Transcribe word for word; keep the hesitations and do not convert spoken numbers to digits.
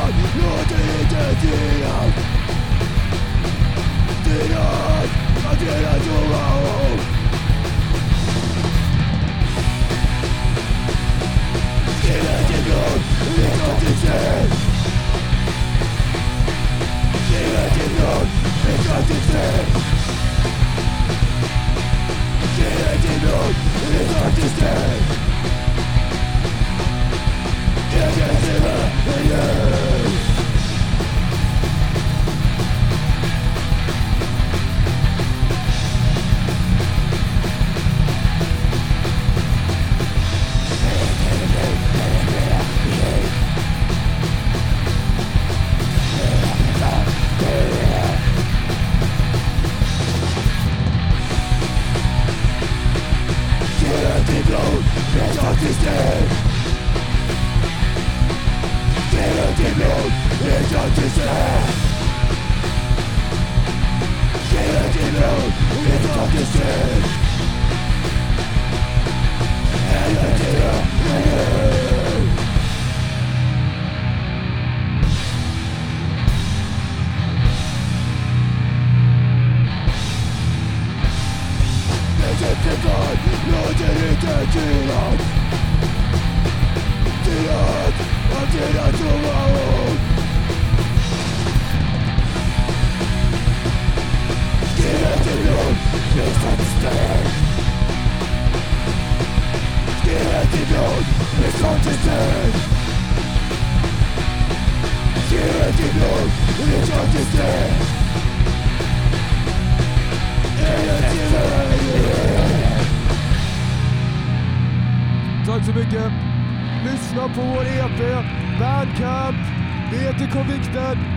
God, låter inte tiden. Tiden, att tiden tomma ord. Tiden till blod, tiden till strid. Tiden till blod, tiden till strid. Tiden till blod, tiden till strid. Tiden till blod, tack så mycket. Lyssna på vår E P, Bandcamp, V T K Vikten.